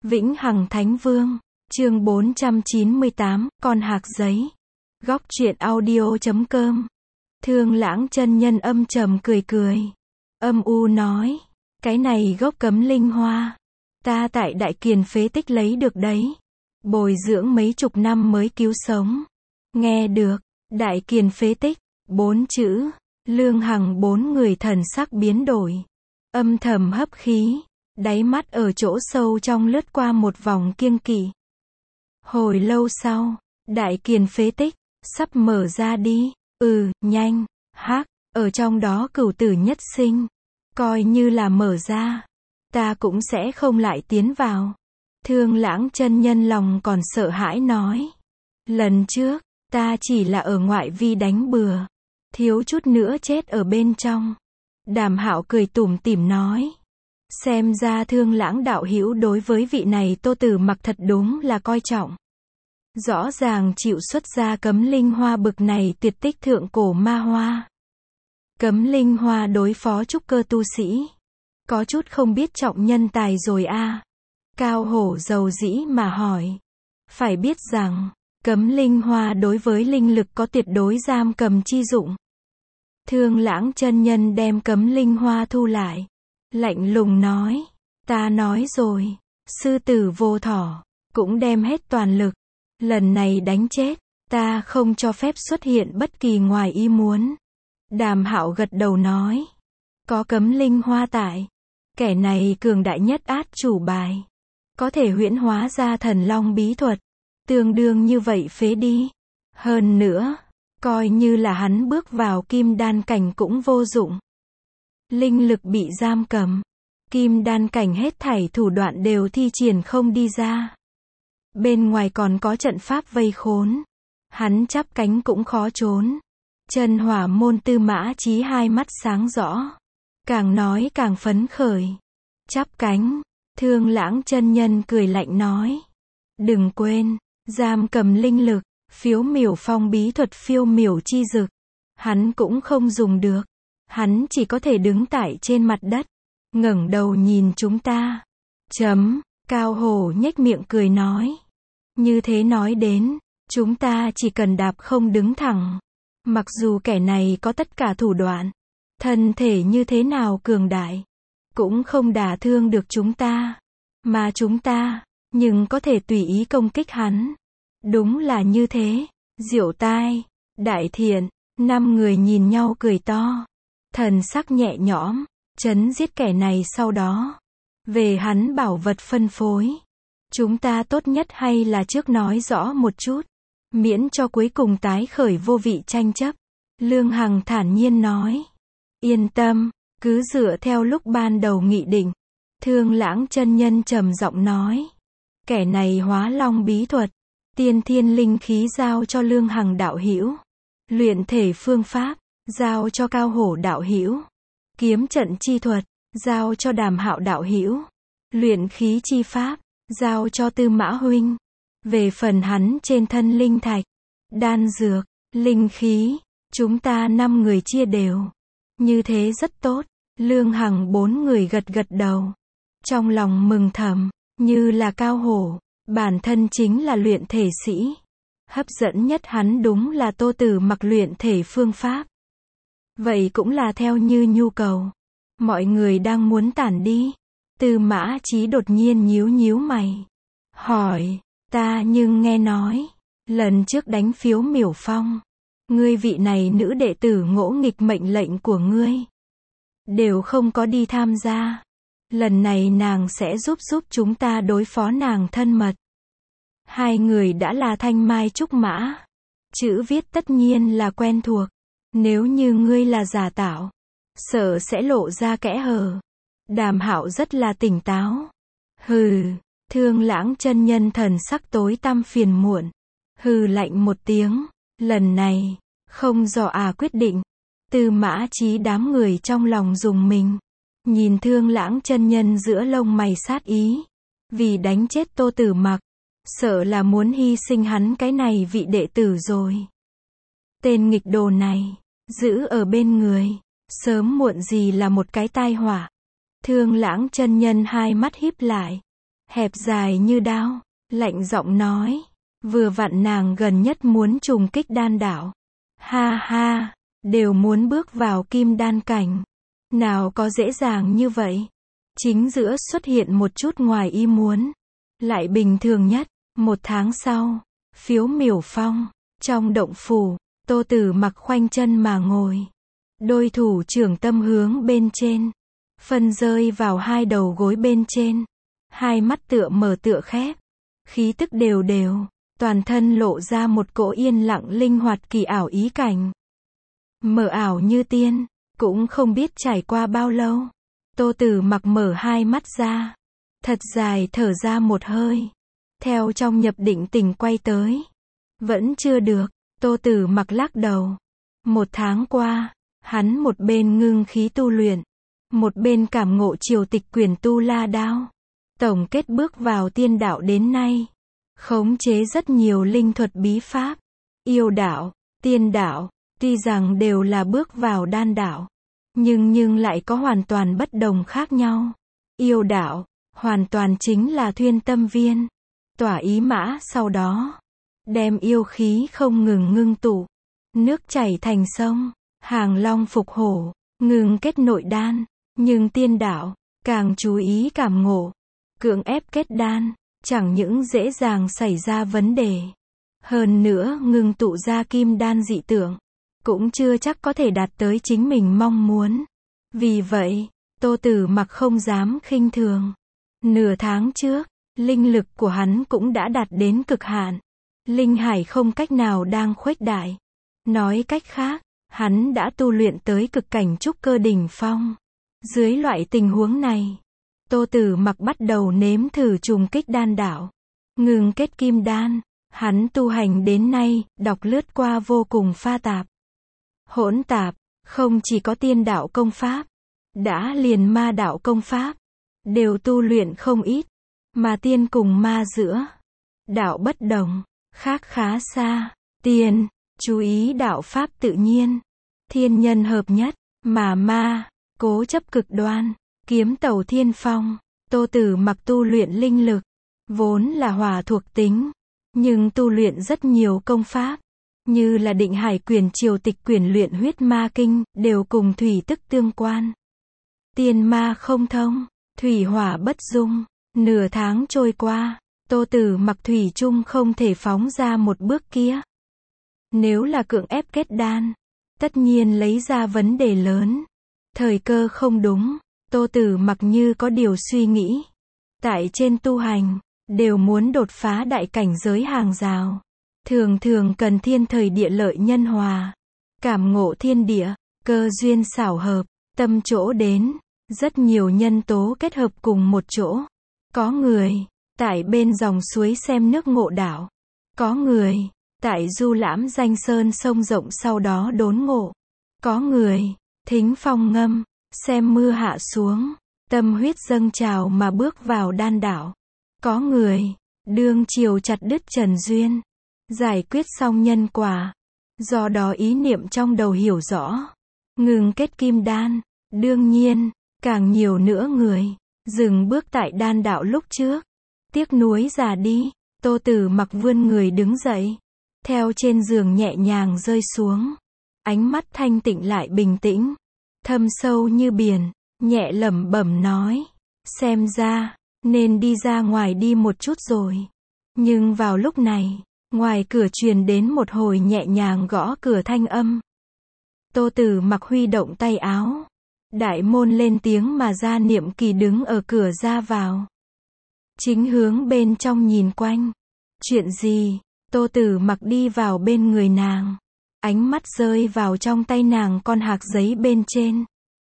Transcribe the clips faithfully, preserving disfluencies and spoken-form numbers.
Vĩnh Hằng Thánh Vương, chương bốn trăm chín mươi tám, con hạc giấy. Góc truyện audio chấm com. Thương Lãng chân nhân âm trầm cười cười. Âm u nói, cái này gốc Cấm Linh Hoa, ta tại Đại Kiền phế tích lấy được đấy. Bồi dưỡng mấy chục năm mới cứu sống. Nghe được, Đại Kiền phế tích, bốn chữ, Lương Hằng bốn người thần sắc biến đổi. Âm thầm hấp khí, đáy mắt ở chỗ sâu trong lướt qua một vòng kiêng kỵ. Hồi lâu sau, Đại Kiền phế tích, sắp mở ra đi, ừ, nhanh, hắc, ở trong đó cửu tử nhất sinh. Coi như là mở ra, ta cũng sẽ không lại tiến vào. Thương Lãng chân nhân lòng còn sợ hãi nói. Lần trước, ta chỉ là ở ngoại vi đánh bừa, thiếu chút nữa chết ở bên trong. Đàm Hạo cười tủm tỉm nói. Xem ra Thương Lãng đạo hữu đối với vị này Tô Tử Mặc thật đúng là coi trọng. Rõ ràng chịu xuất ra Cấm Linh Hoa bực này tuyệt tích thượng cổ ma hoa. Cấm Linh Hoa đối phó trúc cơ tu sĩ, có chút không biết trọng nhân tài rồi a. À. Cao Hổ dầu dĩ mà hỏi. Phải biết rằng, Cấm Linh Hoa đối với linh lực có tuyệt đối giam cầm chi dụng. Thương Lãng chân nhân đem Cấm Linh Hoa thu lại, lạnh lùng nói, ta nói rồi, sư tử vô thỏ, cũng đem hết toàn lực. Lần này đánh chết, ta không cho phép xuất hiện bất kỳ ngoài ý muốn. Đàm Hạo gật đầu nói, có Cấm Linh Hoa tại, kẻ này cường đại nhất át chủ bài, có thể huyễn hóa ra thần long bí thuật, tương đương như vậy phế đi. Hơn nữa, coi như là hắn bước vào kim đan cảnh cũng vô dụng. Linh lực bị giam cầm, kim đan cảnh hết thảy thủ đoạn đều thi triển không đi ra. Bên ngoài còn có trận pháp vây khốn, hắn chắp cánh cũng khó trốn. Chân Hỏa môn Tư Mã Chí hai mắt sáng rõ, càng nói càng phấn khởi. Chắp cánh, Thương Lãng chân nhân cười lạnh nói, đừng quên, giam cầm linh lực, phiếu miểu phong bí thuật phiêu miểu chi dực, hắn cũng không dùng được. Hắn chỉ có thể đứng tại trên mặt đất, ngẩng đầu nhìn chúng ta. Chấm, Cao Hổ nhếch miệng cười nói. Như thế nói đến, chúng ta chỉ cần đạp không đứng thẳng. Mặc dù kẻ này có tất cả thủ đoạn, thân thể như thế nào cường đại, cũng không đả thương được chúng ta. Mà chúng ta, nhưng có thể tùy ý công kích hắn. Đúng là như thế. Diệu Tai, Đại Thiện, năm người nhìn nhau cười to. Thần sắc nhẹ nhõm, chấn giết kẻ này sau đó. Về hắn bảo vật phân phối, chúng ta tốt nhất hay là trước nói rõ một chút, miễn cho cuối cùng tái khởi vô vị tranh chấp. Lương Hằng thản nhiên nói. Yên tâm, cứ dựa theo lúc ban đầu nghị định. Thương Lãng chân nhân trầm giọng nói. Kẻ này hóa long bí thuật, tiên thiên linh khí giao cho Lương Hằng đạo hữu. Luyện thể phương pháp, giao cho Cao Hổ đạo hữu. Kiếm trận chi thuật, giao cho Đàm Hạo đạo hữu. Luyện khí chi pháp, giao cho Tư Mã huynh. Về phần hắn trên thân linh thạch, đan dược, linh khí, chúng ta năm người chia đều. Như thế rất tốt. Lương Hằng bốn người gật gật đầu, trong lòng mừng thầm, như là Cao Hổ, bản thân chính là luyện thể sĩ. Hấp dẫn nhất hắn đúng là Tô Tử Mặc luyện thể phương pháp. Vậy cũng là theo như nhu cầu. Mọi người đang muốn tản đi. Tư Mã Chí đột nhiên nhíu nhíu mày. Hỏi, ta nhưng nghe nói, lần trước đánh phiếu miểu phong, ngươi vị này nữ đệ tử ngỗ nghịch mệnh lệnh của ngươi, đều không có đi tham gia. Lần này nàng sẽ giúp giúp chúng ta đối phó nàng thân mật. Hai người đã là thanh mai trúc mã. Chữ viết tất nhiên là quen thuộc. Nếu như ngươi là giả tạo, sợ sẽ lộ ra kẽ hở. Đàm Hạo rất là tỉnh táo. Hừ, Thương Lãng chân nhân thần sắc tối tăm phiền muộn. Hừ lạnh một tiếng, lần này, không do à quyết định. Tư Mã Chí đám người trong lòng dùng mình. Nhìn Thương Lãng chân nhân giữa lông mày sát ý. Vì đánh chết Tô Tử Mặc, sợ là muốn hy sinh hắn cái này vị đệ tử rồi. Tên nghịch đồ này, giữ ở bên người, sớm muộn gì là một cái tai họa. Thương Lãng chân nhân hai mắt híp lại, hẹp dài như đao, lạnh giọng nói. Vừa vặn nàng gần nhất muốn trùng kích đan đảo. Ha ha, đều muốn bước vào kim đan cảnh. Nào có dễ dàng như vậy. Chính giữa xuất hiện một chút ngoài ý muốn. Lại bình thường nhất, một tháng sau, Phiếu Miểu Phong, trong động phủ, Tô Tử Mặc khoanh chân mà ngồi. Đôi thủ trưởng tâm hướng bên trên. Phân rơi vào hai đầu gối bên trên. Hai mắt tựa mở tựa khép. Khí tức đều đều. Toàn thân lộ ra một cỗ yên lặng linh hoạt kỳ ảo ý cảnh. Mờ ảo như tiên. Cũng không biết trải qua bao lâu. Tô Tử Mặc mở hai mắt ra. Thật dài thở ra một hơi. Theo trong nhập định tình quay tới. Vẫn chưa được. Tô Tử Mặc lắc đầu. Một tháng qua, hắn một bên ngưng khí tu luyện. Một bên cảm ngộ triều tịch quyển tu la đao. Tổng kết bước vào tiên đạo đến nay. Khống chế rất nhiều linh thuật bí pháp. Yêu đạo, tiên đạo, tuy rằng đều là bước vào đan đạo. Nhưng nhưng lại có hoàn toàn bất đồng khác nhau. Yêu đạo, hoàn toàn chính là thuyên tâm viên. Tỏa ý mã sau đó. Đem yêu khí không ngừng ngưng tụ. Nước chảy thành sông. Hàng long phục hổ. Ngừng kết nội đan. Nhưng tiên đạo, càng chú ý cảm ngộ. Cưỡng ép kết đan. Chẳng những dễ dàng xảy ra vấn đề. Hơn nữa ngưng tụ ra kim đan dị tượng. Cũng chưa chắc có thể đạt tới chính mình mong muốn. Vì vậy, Tô Tử Mặc không dám khinh thường. Nửa tháng trước, linh lực của hắn cũng đã đạt đến cực hạn. Linh hải không cách nào đang khuếch đại. Nói cách khác, hắn đã tu luyện tới cực cảnh trúc cơ đỉnh phong. Dưới loại tình huống này, Tô Tử Mặc bắt đầu nếm thử trùng kích đan đạo. Ngừng kết kim đan, hắn tu hành đến nay, đọc lướt qua vô cùng pha tạp. Hỗn tạp, không chỉ có tiên đạo công pháp, đã liền ma đạo công pháp, đều tu luyện không ít, mà tiên cùng ma giữa, đạo bất đồng, khác khá xa. Tiên, chú ý đạo pháp tự nhiên, thiên nhân hợp nhất, mà ma, cố chấp cực đoan, kiếm tẩu thiên phong. Tô Tử Mặc tu luyện linh lực, vốn là hỏa thuộc tính, nhưng tu luyện rất nhiều công pháp, như là định hải quyển triều tịch quyển luyện huyết ma kinh, đều cùng thủy tức tương quan. Tiên ma không thông, thủy hỏa bất dung. Nửa tháng trôi qua, Tô Tử Mặc thủy chung không thể phóng ra một bước kia. Nếu là cưỡng ép kết đan, tất nhiên lấy ra vấn đề lớn. Thời cơ không đúng, Tô Tử Mặc như có điều suy nghĩ. Tại trên tu hành, đều muốn đột phá đại cảnh giới hàng rào. Thường thường cần thiên thời địa lợi nhân hòa. Cảm ngộ thiên địa, cơ duyên xảo hợp, tâm chỗ đến. Rất nhiều nhân tố kết hợp cùng một chỗ. Có người, tại bên dòng suối xem nước ngộ đạo. Có người, tại du lãm danh sơn sông rộng sau đó đốn ngộ. Có người, thính phong ngâm, xem mưa hạ xuống, tâm huyết dâng trào mà bước vào đan đạo. Có người, đương chiều chặt đứt trần duyên, giải quyết xong nhân quả. Do đó ý niệm trong đầu hiểu rõ, ngừng kết kim đan. Đương nhiên, càng nhiều nữa người, dừng bước tại đan đạo lúc trước. Tiếc nuối già đi, Tô Tử Mặc vươn người đứng dậy. Theo trên giường nhẹ nhàng rơi xuống. Ánh mắt thanh tịnh lại bình tĩnh. Thâm sâu như biển, nhẹ lẩm bẩm nói. Xem ra, nên đi ra ngoài đi một chút rồi. Nhưng vào lúc này, ngoài cửa truyền đến một hồi nhẹ nhàng gõ cửa thanh âm. Tô Tử Mặc huy động tay áo. Đại môn lên tiếng mà ra. Niệm Kỳ đứng ở cửa ra vào. Chính hướng bên trong nhìn quanh. Chuyện gì? Tô Tử Mặc đi vào bên người nàng. Ánh mắt rơi vào trong tay nàng con hạc giấy bên trên.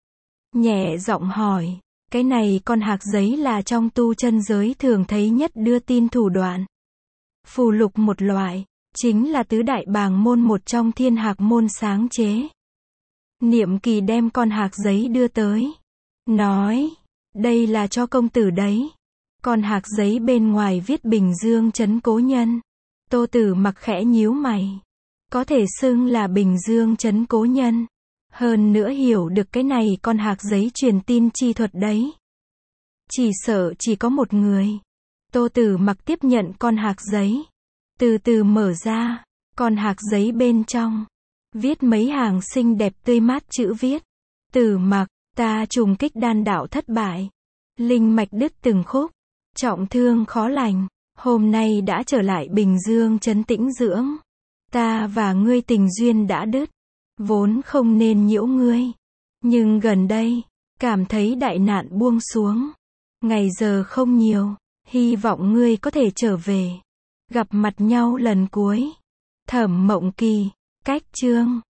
Nhẹ giọng hỏi. Cái này con hạc giấy là trong tu chân giới thường thấy nhất đưa tin thủ đoạn. Phù lục một loại. Chính là tứ đại bàng môn một trong thiên hạc môn sáng chế. Niệm Kỳ đem con hạc giấy đưa tới. Nói. Đây là cho công tử đấy. Con hạc giấy bên ngoài viết Bình Dương trấn cố nhân. Tô Tử Mặc khẽ nhíu mày. Có thể xưng là Bình Dương trấn cố nhân. Hơn nữa hiểu được cái này con hạc giấy truyền tin chi thuật đấy. Chỉ sợ chỉ có một người. Tô Tử Mặc tiếp nhận con hạc giấy. Từ từ mở ra. Con hạc giấy bên trong. Viết mấy hàng xinh đẹp tươi mát chữ viết. Tử Mặc, ta trùng kích đan đạo thất bại. Linh mạch đứt từng khúc. Trọng thương khó lành. Hôm nay đã trở lại Bình Dương trấn tĩnh dưỡng. Ta và ngươi tình duyên đã đứt. Vốn không nên nhiễu ngươi. Nhưng gần đây, cảm thấy đại nạn buông xuống. Ngày giờ không nhiều. Hy vọng ngươi có thể trở về. Gặp mặt nhau lần cuối. Thẩm Mộng Kỳ. Cách chương